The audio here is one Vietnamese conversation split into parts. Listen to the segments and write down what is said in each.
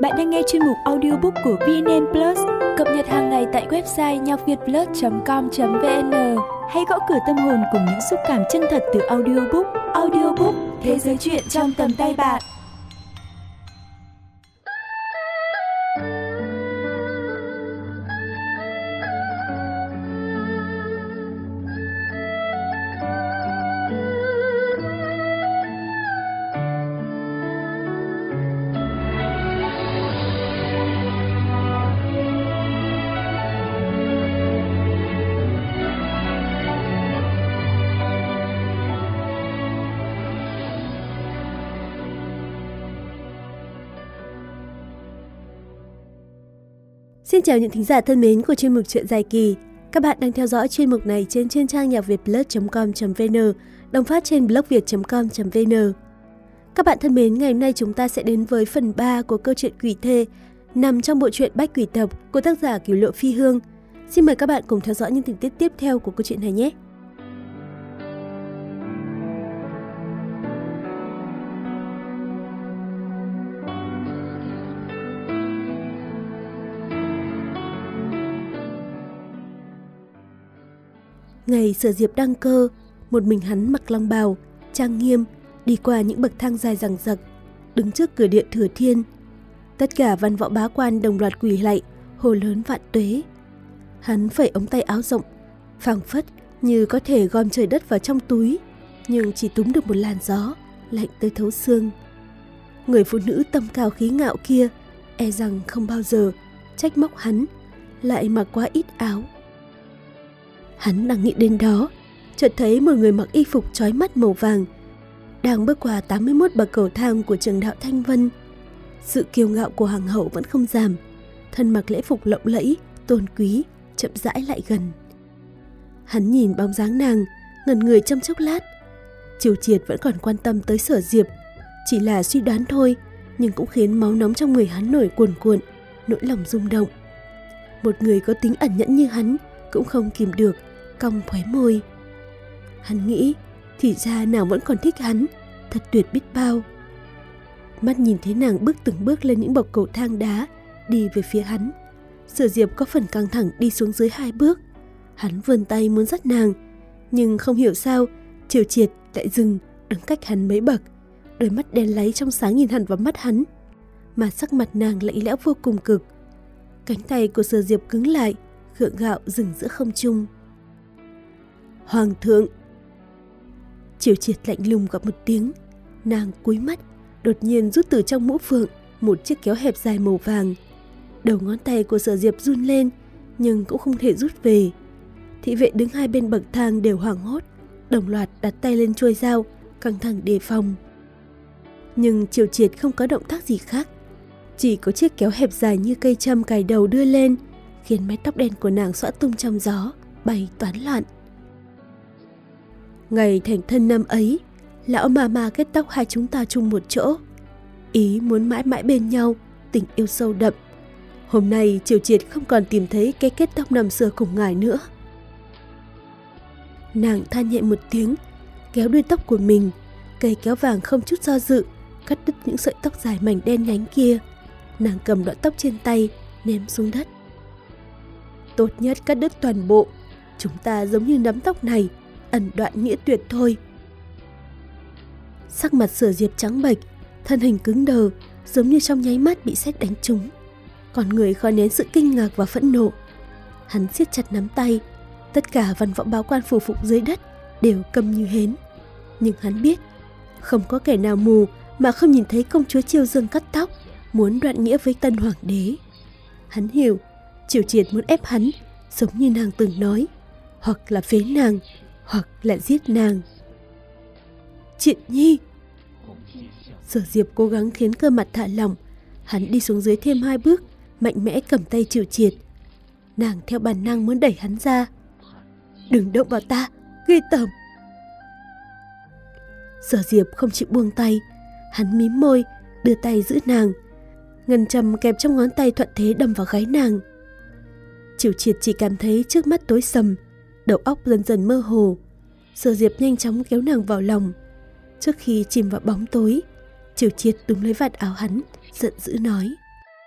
Bạn đang nghe chuyên mục audiobook của VNN Plus, cập nhật hàng ngày tại website nhacvietplus.com.vn. Hãy gõ cửa tâm hồn cùng những xúc cảm chân thật từ audiobook. Audiobook, thế giới truyện trong tầm tay bạn. Xin chào những thính giả thân mến của chuyên mục Chuyện Dài Kỳ. Các bạn đang theo dõi chuyên mục này trên chuyên trang nhacvietplus.com.vn, đồng phát trên blogviet.com.vn. Các bạn thân mến, ngày hôm nay chúng ta sẽ đến với phần 3 của câu chuyện Quỷ Thê, nằm trong bộ truyện Bách Quỷ Tập của tác giả Cửu Lộ Phi Hương. Xin mời các bạn cùng theo dõi những tình tiết tiếp theo của câu chuyện này nhé. Ngày Sở Diệp đăng cơ, một mình hắn mặc long bào, trang nghiêm, đi qua những bậc thang dài dằng dặc, đứng trước cửa điện Thừa Thiên. Tất cả văn võ bá quan đồng loạt quỳ lạy, hô lớn vạn tuế. Hắn phẩy ống tay áo rộng, phảng phất như có thể gom trời đất vào trong túi, nhưng chỉ túm được một làn gió, lạnh tới thấu xương. Người phụ nữ tâm cao khí ngạo kia, e rằng không bao giờ trách móc hắn, lại mặc quá ít áo. Hắn đang nghĩ đến đó, chợt thấy một người mặc y phục chói mắt màu vàng đang bước qua 81 bậc cầu thang của trường đạo Thanh Vân. Sự kiêu ngạo của hoàng hậu vẫn không giảm, thân mặc lễ phục lộng lẫy, tôn quý, chậm rãi lại gần. Hắn nhìn bóng dáng nàng, ngẩn người trong chốc lát. Triều Triệt vẫn còn quan tâm tới Sở Diệp, chỉ là suy đoán thôi, nhưng cũng khiến máu nóng trong người hắn nổi cuồn cuộn, nỗi lòng rung động. Một người có tính ẩn nhẫn như hắn cũng không kìm được, cong khóe môi. Hắn nghĩ, thì ra nàng vẫn còn thích hắn, thật tuyệt biết bao. Mắt nhìn thấy nàng bước từng bước lên những bậc cầu thang đá, đi về phía hắn. Sở Diệp có phần căng thẳng đi xuống dưới 2 bước. Hắn vươn tay muốn dắt nàng, nhưng không hiểu sao Triều Triệt lại dừng, đứng cách hắn mấy bậc. Đôi mắt đen láy trong sáng nhìn hẳn vào mắt hắn, mà sắc mặt nàng lạnh lẽo vô cùng cực. Cánh tay của Sở Diệp cứng lại, gượng gạo dừng giữa không trung. Hoàng thượng! Triều Triệt lạnh lùng gọi một tiếng. Nàng cúi mắt, đột nhiên rút từ trong mũ phượng một chiếc kéo hẹp dài màu vàng. Đầu ngón tay của Sở Diệp run lên, nhưng cũng không thể rút về. Thị vệ đứng hai bên bậc thang đều hoảng hốt, đồng loạt đặt tay lên chuôi dao, căng thẳng đề phòng. Nhưng Triều Triệt không có động tác gì khác, chỉ có chiếc kéo hẹp dài như cây châm cài đầu đưa lên, khiến mái tóc đen của nàng xõa tung trong gió, bay toán loạn. Ngày thành thân năm ấy, lão ma kết tóc hai chúng ta chung một chỗ, ý muốn mãi mãi bên nhau, tình yêu sâu đậm. Hôm nay Triều Triệt không còn tìm thấy cái kết tóc năm xưa cùng ngài nữa. Nàng than nhẹ một tiếng, kéo đuôi tóc của mình, cây kéo vàng không chút do dự, cắt đứt những sợi tóc dài mảnh đen nhánh kia. Nàng cầm đoạn tóc trên tay, ném xuống đất. Tốt nhất cắt đứt toàn bộ, chúng ta giống như nắm tóc này, ẩn đoạn nghĩa tuyệt thôi. Sắc mặt Sở Diệp trắng bệch, thân hình cứng đờ, giống như trong nháy mắt bị sét đánh trúng. Còn người khó nén sự kinh ngạc và phẫn nộ. Hắn siết chặt nắm tay, tất cả văn võ báo quan phủ phục dưới đất đều câm như hến. Nhưng hắn biết, không có kẻ nào mù mà không nhìn thấy công chúa Chiêu Dương cắt tóc, muốn đoạn nghĩa với tân hoàng đế. Hắn hiểu, Triều Triệt muốn ép hắn, giống như nàng từng nói, hoặc là phế nàng, hoặc là giết nàng. Triệt Nhi! Sở Diệp cố gắng khiến cơ mặt thả lỏng. Hắn đi xuống dưới thêm 2 bước, mạnh mẽ cầm tay Triều Triệt. Nàng theo bản năng muốn đẩy hắn ra. Đừng động vào ta, ghê tởm! Sở Diệp không chịu buông tay. Hắn mím môi, đưa tay giữ nàng. Ngân châm kẹp trong ngón tay thuận thế đâm vào gáy nàng. Triều Triệt chỉ cảm thấy trước mắt tối sầm, đầu óc dần dần mơ hồ. Sở Diệp nhanh chóng kéo nàng vào lòng. Trước khi chìm vào bóng tối, Triều Triệt túm lấy vạt áo hắn, giận dữ nói: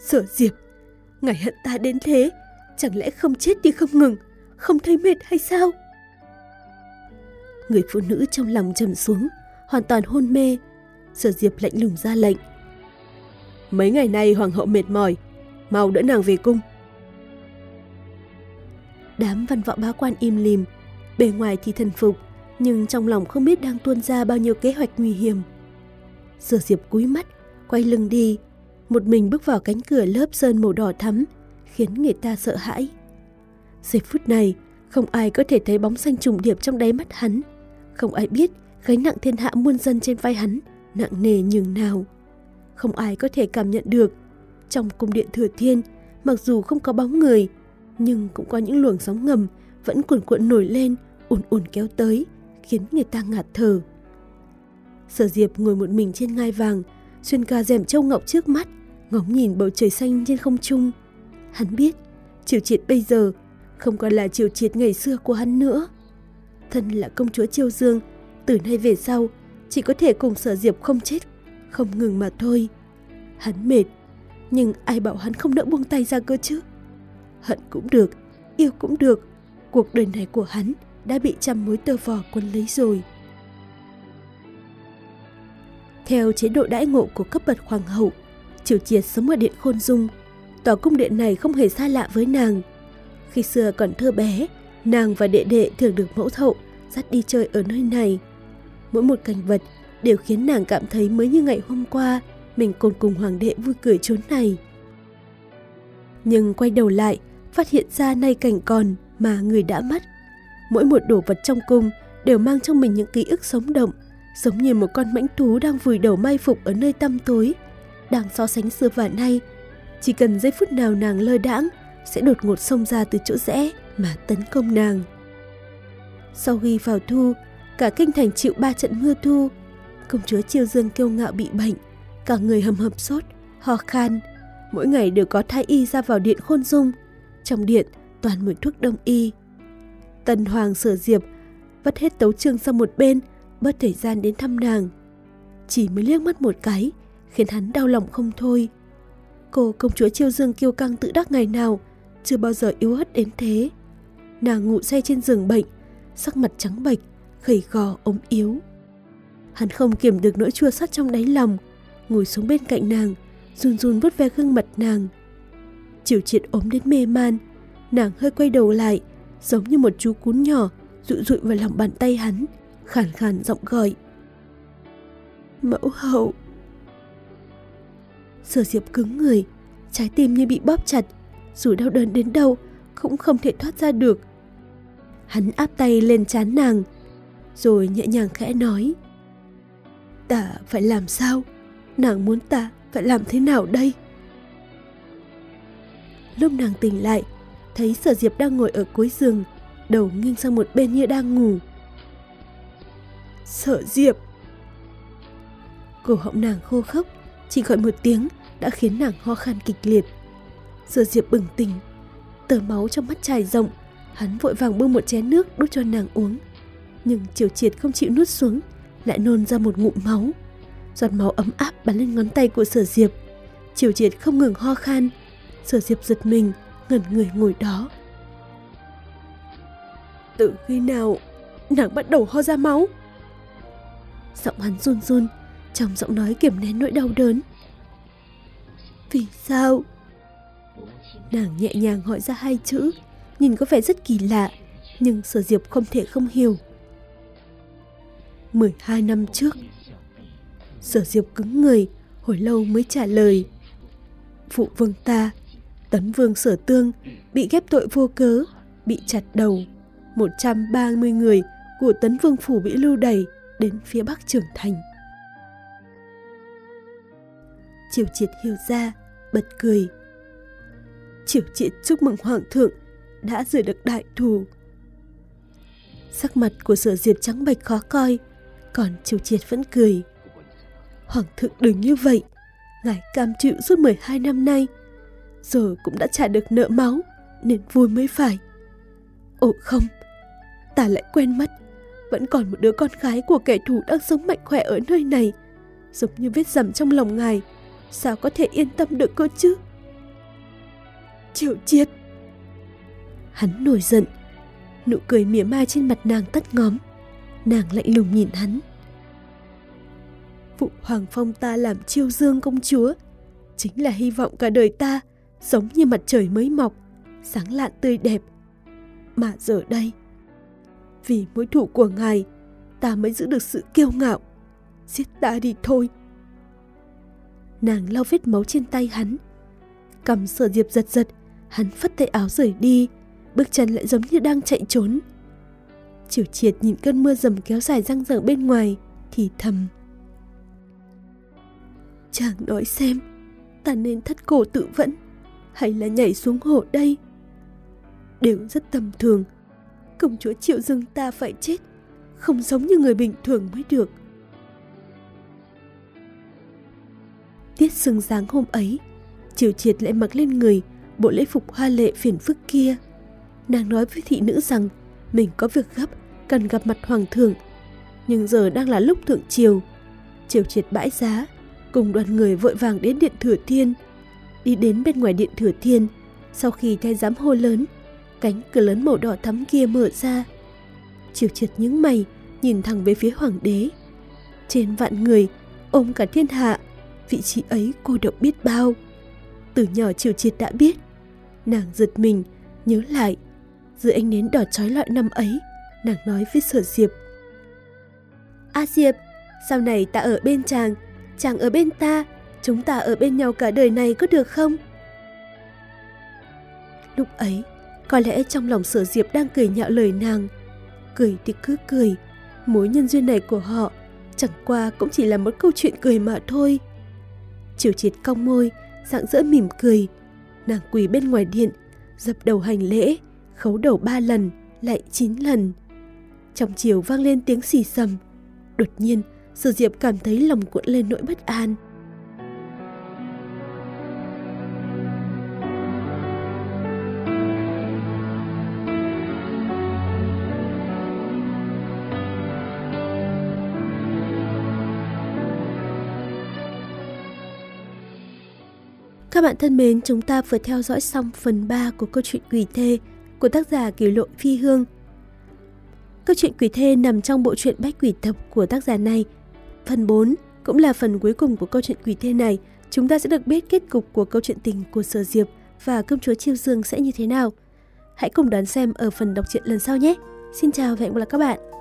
Sở Diệp, ngài hận ta đến thế, chẳng lẽ không chết đi không ngừng, không thấy mệt hay sao? Người phụ nữ trong lòng trầm xuống, hoàn toàn hôn mê. Sở Diệp lạnh lùng ra lệnh. Mấy ngày nay hoàng hậu mệt mỏi, mau đỡ nàng về cung. Đám văn võ bá quan im lìm, bề ngoài thì thần phục, nhưng trong lòng không biết đang tuôn ra bao nhiêu kế hoạch nguy hiểm. Sở Diệp cúi mắt, quay lưng đi, một mình bước vào cánh cửa lớp sơn màu đỏ thắm, khiến người ta sợ hãi. Giây phút này, không ai có thể thấy bóng xanh trùng điệp trong đáy mắt hắn, không ai biết gánh nặng thiên hạ muôn dân trên vai hắn nặng nề nhường nào. Không ai có thể cảm nhận được, trong cung điện Thừa Thiên, mặc dù không có bóng người, nhưng cũng có những luồng sóng ngầm vẫn cuồn cuộn nổi lên, ùn ùn kéo tới, khiến người ta ngạt thở. Sở Diệp ngồi một mình trên ngai vàng, xuyên qua rèm châu ngọc trước mắt, ngóng nhìn bầu trời xanh trên không trung. Hắn biết, Triều Triệt bây giờ không còn là Triều Triệt ngày xưa của hắn nữa. Thân là công chúa Chiêu Dương, từ nay về sau chỉ có thể cùng Sở Diệp không chết không ngừng mà thôi. Hắn mệt, nhưng ai bảo hắn không nỡ buông tay ra cơ chứ? Hận cũng được, yêu cũng được, cuộc đời này của hắn đã bị trăm mối tơ vò quấn lấy rồi. Theo chế độ đãi ngộ của cấp bậc hoàng hậu, Triều Triệt sống ở điện Khôn Dung. Tòa cung điện này không hề xa lạ với nàng. Khi xưa còn thơ bé, nàng và đệ đệ thường được mẫu hậu dắt đi chơi ở nơi này. Mỗi một cảnh vật đều khiến nàng cảm thấy mới như ngày hôm qua mình còn cùng hoàng đệ vui cười chốn này. Nhưng quay đầu lại, phát hiện ra nay cảnh còn mà người đã mất. Mỗi một đồ vật trong cung đều mang trong mình những ký ức sống động, giống như một con mãnh thú đang vùi đầu mai phục ở nơi tăm tối, đang so sánh xưa và nay. Chỉ cần giây phút nào nàng lơ đãng, sẽ đột ngột xông ra từ chỗ rẽ mà tấn công nàng. Sau khi vào thu, cả kinh thành chịu 3 trận mưa thu. Công chúa Chiêu Dương kiêu ngạo bị bệnh, cả người hầm hập sốt, ho khan. Mỗi ngày đều có thái y ra vào điện Khôn Dung. Trong điện toàn mùi thuốc đông y. Tần hoàng Sở Diệp vất hết tấu chương sang một bên, bớt thời gian đến thăm nàng. Chỉ mới liếc mắt một cái, khiến hắn đau lòng không thôi. Cô công chúa Chiêu Dương kiêu căng tự đắc ngày nào chưa bao giờ yếu ớt đến thế. Nàng ngủ say trên giường bệnh, sắc mặt trắng bệch, gầy gò ốm yếu. Hắn không kiềm được nỗi chua xót trong đáy lòng, ngồi xuống bên cạnh nàng, run run vuốt ve gương mặt nàng. Triều Triệt ốm đến mê man, nàng hơi quay đầu lại, giống như một chú cún nhỏ dụi dụi vào lòng bàn tay hắn, khàn khàn giọng gọi. Mẫu hậu. Sở Diệp cứng người, trái tim như bị bóp chặt, dù đau đớn đến đâu cũng không thể thoát ra được. Hắn áp tay lên trán nàng, rồi nhẹ nhàng khẽ nói. Ta phải làm sao? Nàng muốn ta phải làm thế nào đây? Lúc nàng tỉnh lại, thấy Sở Diệp đang ngồi ở cuối giường, đầu nghiêng sang một bên như đang ngủ. Sở Diệp! Cổ họng nàng khô khốc, chỉ gọi một tiếng đã khiến nàng ho khan kịch liệt. Sở Diệp bừng tỉnh, tờ máu trong mắt trải rộng, hắn vội vàng bưng một chén nước đút cho nàng uống. Nhưng Triều Triệt không chịu nuốt xuống, lại nôn ra một ngụm máu. Giọt máu ấm áp bắn lên ngón tay của Sở Diệp. Triều Triệt không ngừng ho khan. Sở Diệp giật mình, ngẩn người ngồi đó. Từ khi nào nàng bắt đầu ho ra máu? Giọng hắn run run, trong giọng nói kiềm nén nỗi đau đớn. Vì sao? Nàng nhẹ nhàng hỏi ra 2 chữ, nhìn có vẻ rất kỳ lạ, nhưng Sở Diệp không thể không hiểu. 12 năm trước. Sở Diệp cứng người, hồi lâu mới trả lời. Phụ vương ta, Tấn vương Sở Tương, bị ghép tội vô cớ, bị chặt đầu. 130 người của Tấn vương phủ bị lưu đày đến phía bắc Trường Thành. Triều Triệt hiểu ra, bật cười. Triều Triệt chúc mừng hoàng thượng đã rửa được đại thù. Sắc mặt của Sở Diệp trắng bệch khó coi, còn Triều Triệt vẫn cười. Hoàng thượng đừng như vậy, ngài cam chịu suốt 12 năm nay, giờ cũng đã trả được nợ máu, nên vui mới phải. Ồ không, ta lại quên mất, vẫn còn một đứa con gái của kẻ thù đang sống mạnh khỏe ở nơi này, giống như vết rằm trong lòng ngài, sao có thể yên tâm được cơ chứ? Triệu Triệt! Hắn nổi giận, nụ cười mỉa mai trên mặt nàng tắt ngóm. Nàng lạnh lùng nhìn hắn. Phụ hoàng phong ta làm Chiêu Dương công chúa, chính là hy vọng cả đời ta giống như mặt trời mới mọc, sáng lạn tươi đẹp. Mà giờ đây, vì mối thù của ngài, ta mới giữ được sự kiêu ngạo. Giết ta đi thôi. Nàng lau vết máu trên tay hắn. Cầm Sở Diệp giật giật, hắn phất tay áo rời đi, bước chân lại giống như đang chạy trốn. Triệu Triệt nhìn cơn mưa dầm kéo dài dang dở bên ngoài, thì thầm: chàng nói xem, ta nên thắt cổ tự vẫn hay là nhảy xuống hồ đây? Đều rất tầm thường. Công chúa Triệu Dương ta phải chết, không giống như người bình thường mới được. Tiết sương giáng hôm ấy, Triệu Triệt lại mặc lên người bộ lễ phục hoa lệ phiền phức kia. Nàng nói với thị nữ rằng mình có việc gấp, cần gặp mặt hoàng thượng. Nhưng giờ đang là lúc thượng triều. Triệu Triệt bãi giá, cùng đoàn người vội vàng đến điện Thừa Thiên. Đi đến bên ngoài điện Thừa Thiên, sau khi thái giám hô lớn, cánh cửa lớn màu đỏ thắm kia mở ra. Triệu Triệt nhướng mày, nhìn thẳng về phía hoàng đế. Trên vạn người, ôm cả thiên hạ, vị trí ấy cô độc biết bao. Từ nhỏ Triệu Triệt đã biết. Nàng giật mình, nhớ lại. Dưới ánh nến đỏ chói lọi năm ấy, nàng nói với Sở Diệp: A Diệp, sau này ta ở bên chàng, chàng ở bên ta, chúng ta ở bên nhau cả đời này có được không? Lúc ấy, có lẽ trong lòng Sở Diệp đang cười nhạo lời nàng. Cười thì cứ cười, mối nhân duyên này của họ chẳng qua cũng chỉ là một câu chuyện cười mà thôi. Triệu Triệt cong môi, rạng rỡ mỉm cười. Nàng quỳ bên ngoài điện, dập đầu hành lễ, khấu đầu 3 lần, lại 9 lần. Trong chiều vang lên tiếng xì xầm. Đột nhiên, Sở Diệp cảm thấy lòng cuộn lên nỗi bất an. Các bạn thân mến, chúng ta vừa theo dõi xong phần 3 của câu chuyện Quỷ Thê của tác giả Kiều Lộ Phi Hương. Câu chuyện Quỷ Thê nằm trong bộ truyện Bách Quỷ Tập của tác giả này. Phần 4 cũng là phần cuối cùng của câu chuyện Quỷ Thê này. Chúng ta sẽ được biết kết cục của câu chuyện tình của Sở Diệp và công chúa Chiêu Dương sẽ như thế nào. Hãy cùng đón xem ở phần đọc truyện lần sau nhé. Xin chào và hẹn gặp lại các bạn.